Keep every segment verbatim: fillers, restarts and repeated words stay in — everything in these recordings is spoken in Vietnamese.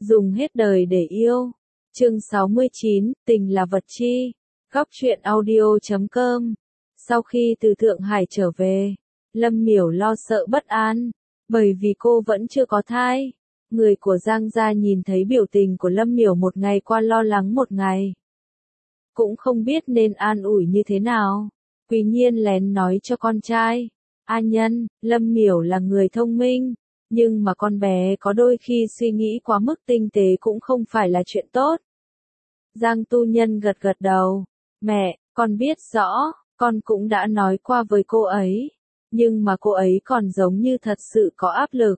Dùng hết đời để yêu. Chương sáu mươi chín, tình là vật chi. Góc truyện audio chấm com. Sau khi từ Thượng Hải trở về, Lâm Miểu lo sợ bất an, bởi vì cô vẫn chưa có thai. Người của Giang gia nhìn thấy biểu tình của Lâm Miểu một ngày qua lo lắng một ngày. Cũng không biết nên an ủi như thế nào. Quý Nhiên lén nói cho con trai, A Nhân, Lâm Miểu là người thông minh, nhưng mà con bé có đôi khi suy nghĩ quá mức tinh tế cũng không phải là chuyện tốt. Giang Tu Nhân gật gật đầu, mẹ, con biết rõ, con cũng đã nói qua với cô ấy, nhưng mà cô ấy còn giống như thật sự có áp lực.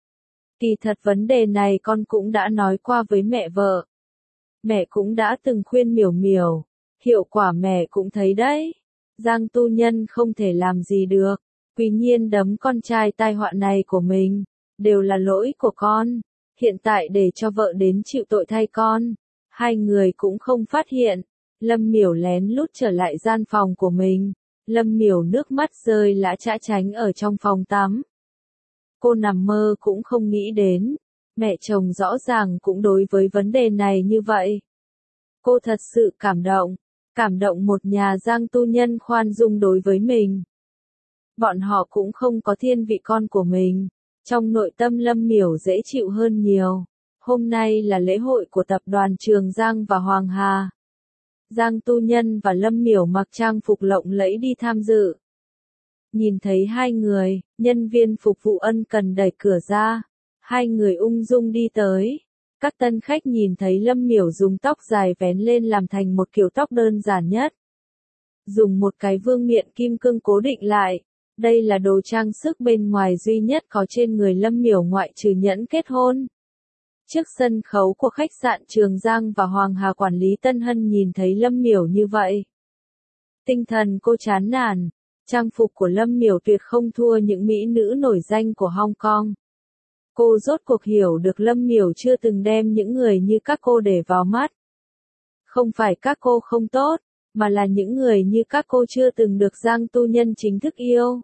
Kỳ thật vấn đề này con cũng đã nói qua với mẹ vợ. Mẹ cũng đã từng khuyên Miểu Miểu, hiệu quả mẹ cũng thấy đấy. Giang Tu Nhân không thể làm gì được, Quý Nhiên đấm con trai tai họa này của mình, đều là lỗi của con, hiện tại để cho vợ đến chịu tội thay con. Hai người cũng không phát hiện, Lâm Miểu lén lút trở lại gian phòng của mình, Lâm Miểu nước mắt rơi lã chã tránh ở trong phòng tắm. Cô nằm mơ cũng không nghĩ đến, mẹ chồng rõ ràng cũng đối với vấn đề này như vậy. Cô thật sự cảm động, cảm động một nhà Giang Tu Nhân khoan dung đối với mình. Bọn họ cũng không có thiên vị con của mình, trong nội tâm Lâm Miểu dễ chịu hơn nhiều. Hôm nay là lễ hội của tập đoàn Trường Giang và Hoàng Hà. Giang Tu Nhân và Lâm Miểu mặc trang phục lộng lẫy đi tham dự. Nhìn thấy hai người, nhân viên phục vụ ân cần đẩy cửa ra. Hai người ung dung đi tới. Các tân khách nhìn thấy Lâm Miểu dùng tóc dài vén lên làm thành một kiểu tóc đơn giản nhất. Dùng một cái vương miện kim cương cố định lại. Đây là đồ trang sức bên ngoài duy nhất có trên người Lâm Miểu ngoại trừ nhẫn kết hôn. Trước sân khấu của khách sạn Trường Giang và Hoàng Hà quản lý Tân Hân nhìn thấy Lâm Miểu như vậy. Tinh thần cô chán nản, trang phục của Lâm Miểu tuyệt không thua những mỹ nữ nổi danh của Hong Kong. Cô rốt cuộc hiểu được Lâm Miểu chưa từng đem những người như các cô để vào mắt. Không phải các cô không tốt, mà là những người như các cô chưa từng được Giang Tu Nhân chính thức yêu.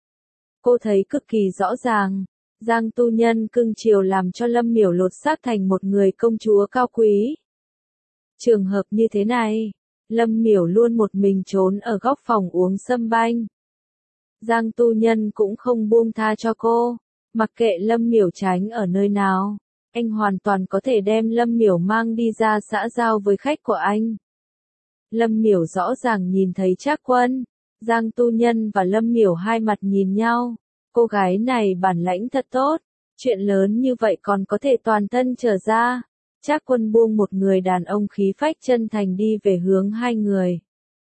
Cô thấy cực kỳ rõ ràng. Giang Tu Nhân cưng chiều làm cho Lâm Miểu lột xác thành một người công chúa cao quý. Trường hợp như thế này, Lâm Miểu luôn một mình trốn ở góc phòng uống sâm banh. Giang Tu Nhân cũng không buông tha cho cô, mặc kệ Lâm Miểu tránh ở nơi nào, anh hoàn toàn có thể đem Lâm Miểu mang đi ra xã giao với khách của anh. Lâm Miểu rõ ràng nhìn thấy Trác Quân, Giang Tu Nhân và Lâm Miểu hai mặt nhìn nhau. Cô gái này bản lãnh thật tốt, chuyện lớn như vậy còn có thể toàn thân trở ra. Trác Quân buông một người đàn ông khí phách chân thành đi về hướng hai người.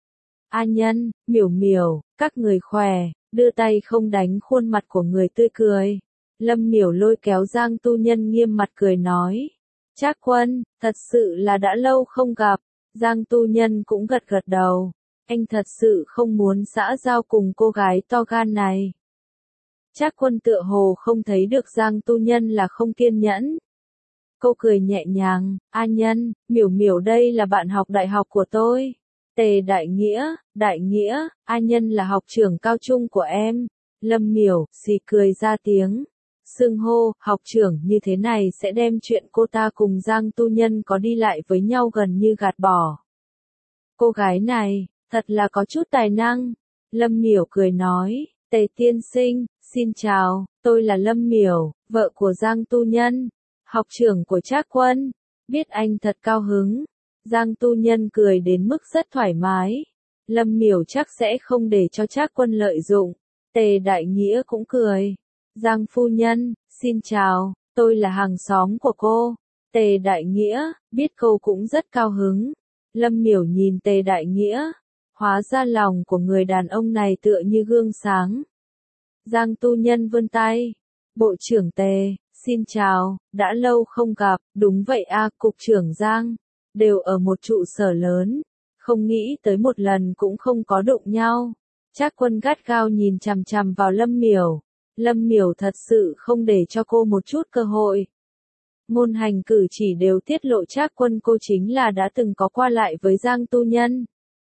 A Nhân, Miểu Miểu, các người khỏe, đưa tay không đánh khuôn mặt của người tươi cười. Lâm Miểu lôi kéo Giang Tu Nhân nghiêm mặt cười nói. Trác Quân, thật sự là đã lâu không gặp. Giang Tu Nhân cũng gật gật đầu. Anh thật sự không muốn xã giao cùng cô gái to gan này. Trác Quân tựa hồ không thấy được Giang Tu Nhân là không kiên nhẫn. Cô cười nhẹ nhàng, A Nhân, Miểu Miểu đây là bạn học đại học của tôi. Tề Đại Nghĩa, Đại Nghĩa, A Nhân là học trưởng cao trung của em. Lâm Miểu, xì cười ra tiếng. Xưng hô, học trưởng như thế này sẽ đem chuyện cô ta cùng Giang Tu Nhân có đi lại với nhau gần như gạt bỏ. Cô gái này, thật là có chút tài năng. Lâm Miểu cười nói, Tề tiên sinh, xin chào, tôi là Lâm Miểu, vợ của Giang Tu Nhân, học trưởng của Trác Quân. Biết anh thật cao hứng. Giang Tu Nhân cười đến mức rất thoải mái. Lâm Miểu chắc sẽ không để cho Trác Quân lợi dụng. Tề Đại Nghĩa cũng cười. Giang phu nhân, xin chào, tôi là hàng xóm của cô. Tề Đại Nghĩa, biết cô cũng rất cao hứng. Lâm Miểu nhìn Tề Đại Nghĩa, hóa ra lòng của người đàn ông này tựa như gương sáng. Giang Tu Nhân vươn tay. Bộ trưởng Tề, xin chào, đã lâu không gặp, đúng vậy a, cục trưởng Giang, đều ở một trụ sở lớn, không nghĩ tới một lần cũng không có đụng nhau. Trác Quân gắt gao nhìn chằm chằm vào Lâm Miểu. Lâm Miểu thật sự không để cho cô một chút cơ hội. Ngôn hành cử chỉ đều tiết lộ Trác Quân cô chính là đã từng có qua lại với Giang Tu Nhân.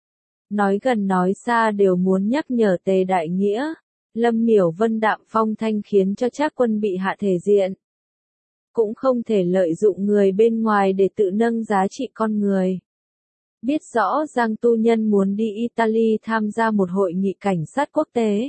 Nói gần nói xa đều muốn nhắc nhở Tề Đại Nghĩa. Lâm Miểu vân đạm phong thanh khiến cho Trác Quân bị hạ thể diện. cũng không thể lợi dụng người bên ngoài để tự nâng giá trị con người. Biết rõ Giang tu nhân muốn đi Italy tham gia một hội nghị cảnh sát quốc tế.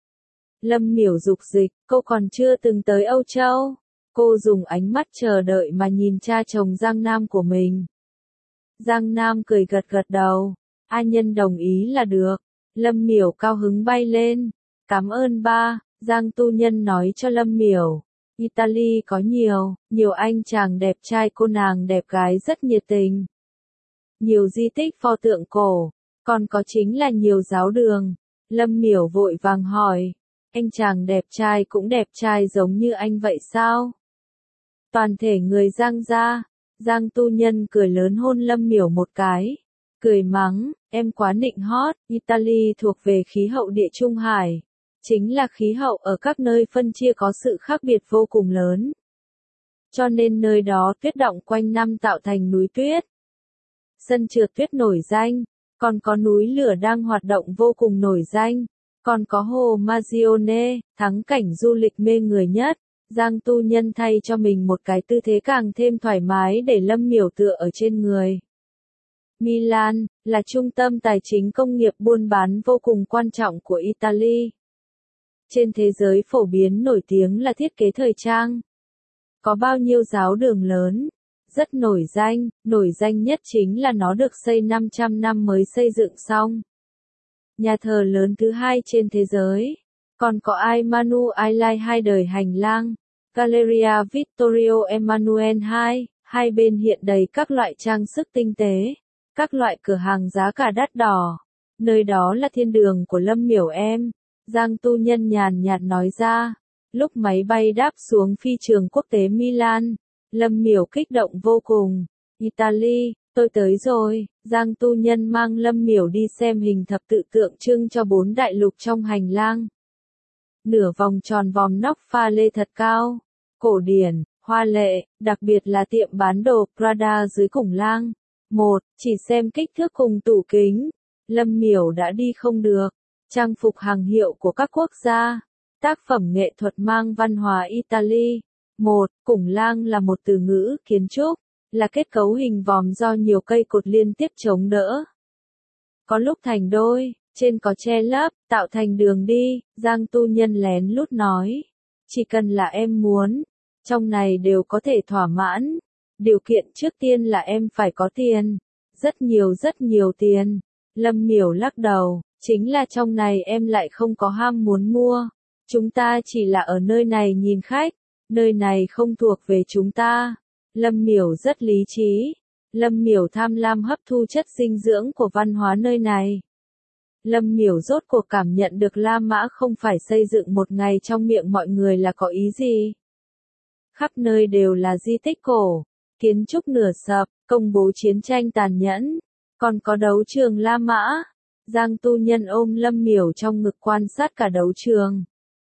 Lâm Miểu dục dịch, cô còn chưa từng tới Âu Châu. Cô dùng ánh mắt chờ đợi mà nhìn cha chồng Giang Nam của mình. Giang Nam cười gật gật đầu. A Nhân đồng ý là được. Lâm Miểu cao hứng bay lên. Cảm ơn ba, Giang tu nhân nói cho Lâm Miểu. Italy có nhiều, nhiều anh chàng đẹp trai cô nàng đẹp gái rất nhiệt tình. Nhiều di tích pho tượng cổ, còn có chính là nhiều giáo đường. Lâm Miểu vội vàng hỏi, anh chàng đẹp trai cũng đẹp trai giống như anh vậy sao? Toàn thể người Giang gia, Giang tu nhân cười lớn hôn Lâm Miểu một cái, cười mắng, em quá nịnh hót, Italy thuộc về khí hậu địa Trung Hải, chính là khí hậu ở các nơi phân chia có sự khác biệt vô cùng lớn. Cho nên nơi đó tuyết đọng quanh năm tạo thành núi tuyết. Sân trượt tuyết nổi danh, còn có núi lửa đang hoạt động vô cùng nổi danh, còn có hồ Magione, thắng cảnh du lịch mê người nhất. Giang tu nhân thay cho mình một cái tư thế càng thêm thoải mái để Lâm Miểu tựa ở trên người. Milan, là trung tâm tài chính công nghiệp buôn bán vô cùng quan trọng của Italy. Trên thế giới phổ biến nổi tiếng là thiết kế thời trang. Có bao nhiêu giáo đường lớn, rất nổi danh, nổi danh nhất chính là nó được xây năm trăm năm mới xây dựng xong. Nhà thờ lớn thứ hai trên thế giới. Còn có Emanuele hai đời hành lang, Galleria Vittorio Emanuele hai, hai bên hiện đầy các loại trang sức tinh tế, các loại cửa hàng giá cả đắt đỏ. Nơi đó là thiên đường của Lâm Miểu em, Giang tu nhân nhàn nhạt nói ra. Lúc máy bay đáp xuống phi trường quốc tế Milan, Lâm Miểu kích động vô cùng. Italy, tôi tới rồi. Giang tu nhân mang Lâm Miểu đi xem hình thập tự tượng trưng cho bốn đại lục trong hành lang. Nửa vòng tròn vòm nóc pha lê thật cao, cổ điển, hoa lệ, đặc biệt là tiệm bán đồ Prada dưới cổng lang. Một, chỉ xem kích thước cùng tủ kính, Lâm Miểu đã đi không được. Trang phục hàng hiệu của các quốc gia, tác phẩm nghệ thuật mang văn hóa Italy. Một, cổng lang là một từ ngữ kiến trúc, là kết cấu hình vòm do nhiều cây cột liên tiếp chống đỡ. Có lúc thành đôi, trên có che lấp, tạo thành đường đi. Giang tu nhân lén lút nói, chỉ cần là em muốn, trong này đều có thể thỏa mãn. Điều kiện trước tiên là em phải có tiền, rất nhiều rất nhiều tiền. Lâm Miểu lắc đầu, chính là trong này em lại không có ham muốn mua. Chúng ta chỉ là ở nơi này nhìn khách, nơi này không thuộc về chúng ta. Lâm Miểu rất lý trí. Lâm Miểu tham lam hấp thu chất dinh dưỡng của văn hóa nơi này. Lâm Miểu rốt cuộc cảm nhận được La Mã không phải xây dựng một ngày trong miệng mọi người là có ý gì. Khắp nơi đều là di tích cổ, kiến trúc nửa sập, công bố chiến tranh tàn nhẫn, còn có đấu trường La Mã. Giang tu nhân ôm Lâm Miểu trong ngực quan sát cả đấu trường.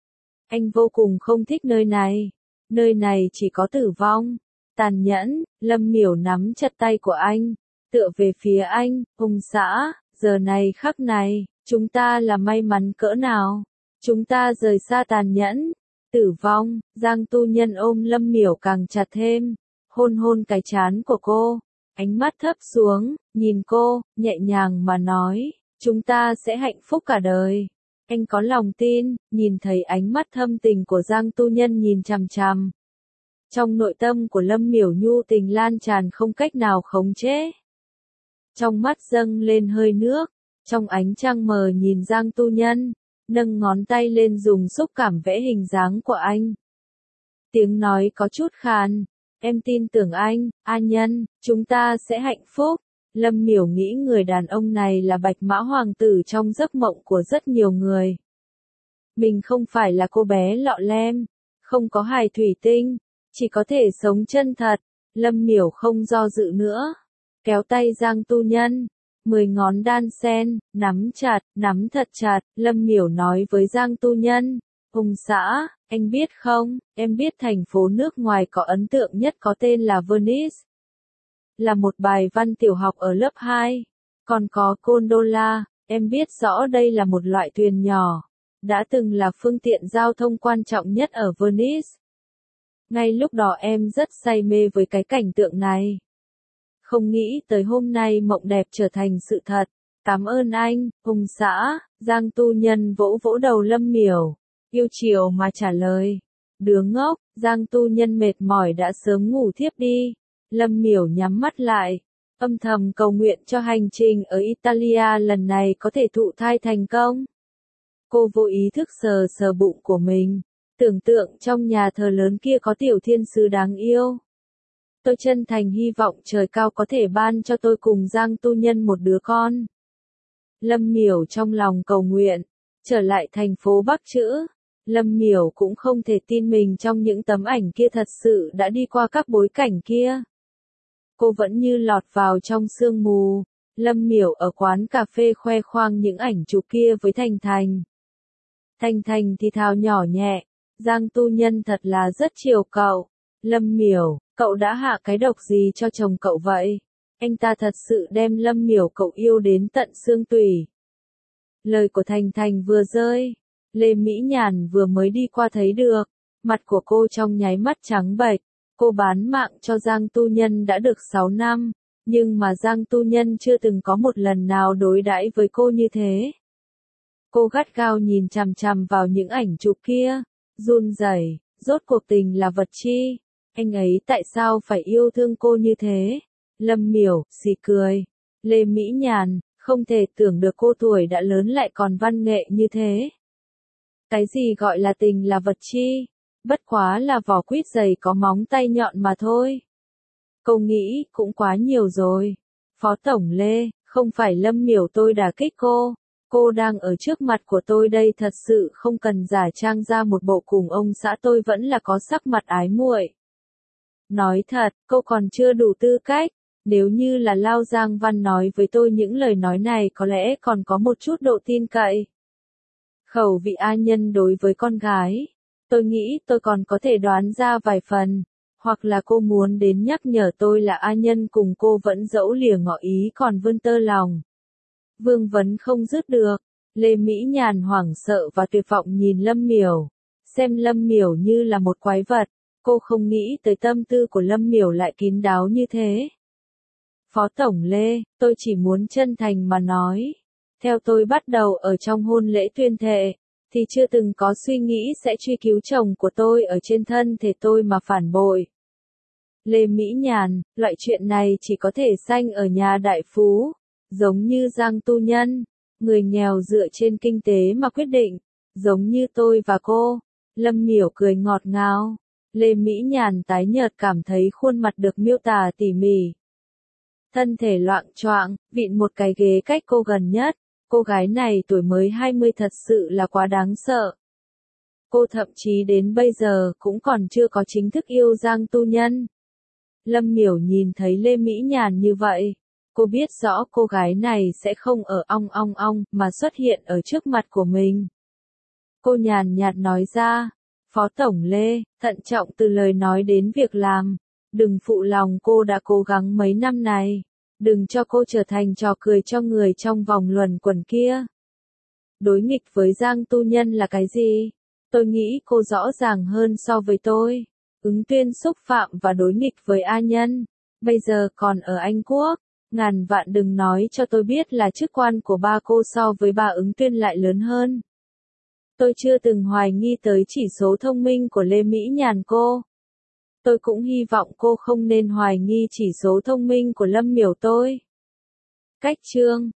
Anh vô cùng không thích nơi này, nơi này chỉ có tử vong, tàn nhẫn. Lâm Miểu nắm chặt tay của anh, tựa về phía anh, Hùng xã, giờ này khắc này, chúng ta là may mắn cỡ nào, chúng ta rời xa tàn nhẫn, tử vong. Giang tu nhân ôm Lâm Miểu càng chặt thêm, hôn hôn cái trán của cô, ánh mắt thấp xuống, nhìn cô, nhẹ nhàng mà nói, chúng ta sẽ hạnh phúc cả đời. Anh có lòng tin. Nhìn thấy ánh mắt thâm tình của Giang tu nhân nhìn chằm chằm. Trong nội tâm của Lâm Miểu nhu tình lan tràn không cách nào khống chế. Trong mắt dâng lên hơi nước, trong ánh trăng mờ nhìn Giang tu nhân, nâng ngón tay lên dùng xúc cảm vẽ hình dáng của anh. Tiếng nói có chút khàn, em tin tưởng anh, A Nhân, chúng ta sẽ hạnh phúc. Lâm Miểu nghĩ người đàn ông này là bạch mã hoàng tử trong giấc mộng của rất nhiều người. Mình không phải là cô bé lọ lem, không có hài thủy tinh, chỉ có thể sống chân thật. Lâm Miểu không do dự nữa, kéo tay Giang tu nhân, mười ngón đan sen, nắm chặt, nắm thật chặt. Lâm Miểu nói với Giang tu nhân, Hùng xã, anh biết không, em biết thành phố nước ngoài có ấn tượng nhất có tên là Venice. Là một bài văn tiểu học ở lớp hai. Còn có gondola, em biết rõ đây là một loại thuyền nhỏ, đã từng là phương tiện giao thông quan trọng nhất ở Venice. Ngay lúc đó em rất say mê với cái cảnh tượng này. Không nghĩ tới hôm nay mộng đẹp trở thành sự thật. Cảm ơn anh, Hùng xã. Giang tu nhân vỗ vỗ đầu Lâm Miểu. Yêu chiều mà trả lời. Đứa ngốc. Giang tu nhân mệt mỏi đã sớm ngủ thiếp đi. Lâm Miểu nhắm mắt lại. Âm thầm cầu nguyện cho hành trình ở Italia lần này có thể thụ thai thành công. Cô vô ý thức sờ sờ bụng của mình. Tưởng tượng trong nhà thờ lớn kia có tiểu thiên sứ đáng yêu. Tôi chân thành hy vọng trời cao có thể ban cho tôi cùng Giang tu nhân một đứa con. Lâm Miểu trong lòng cầu nguyện. Trở lại thành phố Bắc Chữ. Lâm Miểu cũng không thể tin mình trong những tấm ảnh kia thật sự đã đi qua các bối cảnh kia. Cô vẫn như lọt vào trong sương mù. Lâm Miểu ở quán cà phê khoe khoang những ảnh chụp kia với Thành Thành. Thành Thành thì thào nhỏ nhẹ. Giang tu nhân thật là rất chiều cậu. Lâm Miểu, cậu đã hạ cái độc gì cho chồng cậu vậy? Anh ta thật sự đem Lâm Miểu cậu yêu đến tận xương tủy. Lời của Thành Thành vừa rơi. Lê Mỹ Nhàn vừa mới đi qua thấy được. Mặt của cô trong nháy mắt trắng bệch. Cô bán mạng cho Giang tu nhân đã được sáu năm. Nhưng mà Giang tu nhân chưa từng có một lần nào đối đãi với cô như thế. Cô gắt gao nhìn chằm chằm vào những ảnh chụp kia. Run rẩy, rốt cuộc tình là vật chi? Anh ấy tại sao phải yêu thương cô như thế? Lâm Miểu, xì cười. Lê Mỹ Nhàn, không thể tưởng được cô tuổi đã lớn lại còn văn nghệ như thế. Cái gì gọi là tình là vật chi? Bất quá là vỏ quýt dày có móng tay nhọn mà thôi. Cô nghĩ cũng quá nhiều rồi. Phó Tổng Lê, không phải Lâm Miểu tôi đả kích cô. Cô đang ở trước mặt của tôi đây, thật sự không cần giả trang ra một bộ cùng ông xã tôi vẫn là có sắc mặt ái muội. Nói thật, cô còn chưa đủ tư cách. Nếu như là Lao Giang Văn nói với tôi những lời nói này có lẽ còn có một chút độ tin cậy. Khẩu vị A Nhân đối với con gái. Tôi nghĩ tôi còn có thể đoán ra vài phần. Hoặc là cô muốn đến nhắc nhở tôi là A Nhân cùng cô vẫn dẫu lìa ngỏ ý còn vươn tơ lòng. Vương vấn không dứt được. Lê Mỹ Nhàn hoảng sợ và tuyệt vọng nhìn Lâm Miểu. Xem Lâm Miểu như là một quái vật. Cô không nghĩ tới tâm tư của Lâm Miểu lại kín đáo như thế. Phó Tổng Lê, tôi chỉ muốn chân thành mà nói. Theo tôi bắt đầu ở trong hôn lễ tuyên thệ, thì chưa từng có suy nghĩ sẽ truy cứu chồng của tôi ở trên thân thể tôi mà phản bội. Lê Mỹ Nhàn, loại chuyện này chỉ có thể sanh ở nhà đại phú. Giống như Giang tu nhân, người nghèo dựa trên kinh tế mà quyết định, giống như tôi và cô. Lâm Miểu cười ngọt ngào. Lê Mỹ Nhàn tái nhợt cảm thấy khuôn mặt được miêu tả tỉ mỉ. Thân thể loạng choạng, vịn một cái ghế cách cô gần nhất. Cô gái này tuổi mới hai mươi thật sự là quá đáng sợ. Cô thậm chí đến bây giờ cũng còn chưa có chính thức yêu Giang tu nhân. Lâm Miểu nhìn thấy Lê Mỹ Nhàn như vậy. Cô biết rõ cô gái này sẽ không ở ong ong ong mà xuất hiện ở trước mặt của mình. Cô nhàn nhạt nói ra. Phó Tổng Lê, thận trọng từ lời nói đến việc làm. Đừng phụ lòng cô đã cố gắng mấy năm này. Đừng cho cô trở thành trò cười cho người trong vòng luẩn quẩn kia. Đối nghịch với Giang tu nhân là cái gì? Tôi nghĩ cô rõ ràng hơn so với tôi. Ứng Tuyên xúc phạm và đối nghịch với A Nhân. Bây giờ còn ở Anh Quốc. Ngàn vạn đừng nói cho tôi biết là chức quan của ba cô so với bà Ứng Tuyên lại lớn hơn. Tôi chưa từng hoài nghi tới chỉ số thông minh của Lê Mỹ Nhàn cô. Tôi cũng hy vọng cô không nên hoài nghi chỉ số thông minh của Lâm Miểu tôi. Cách chương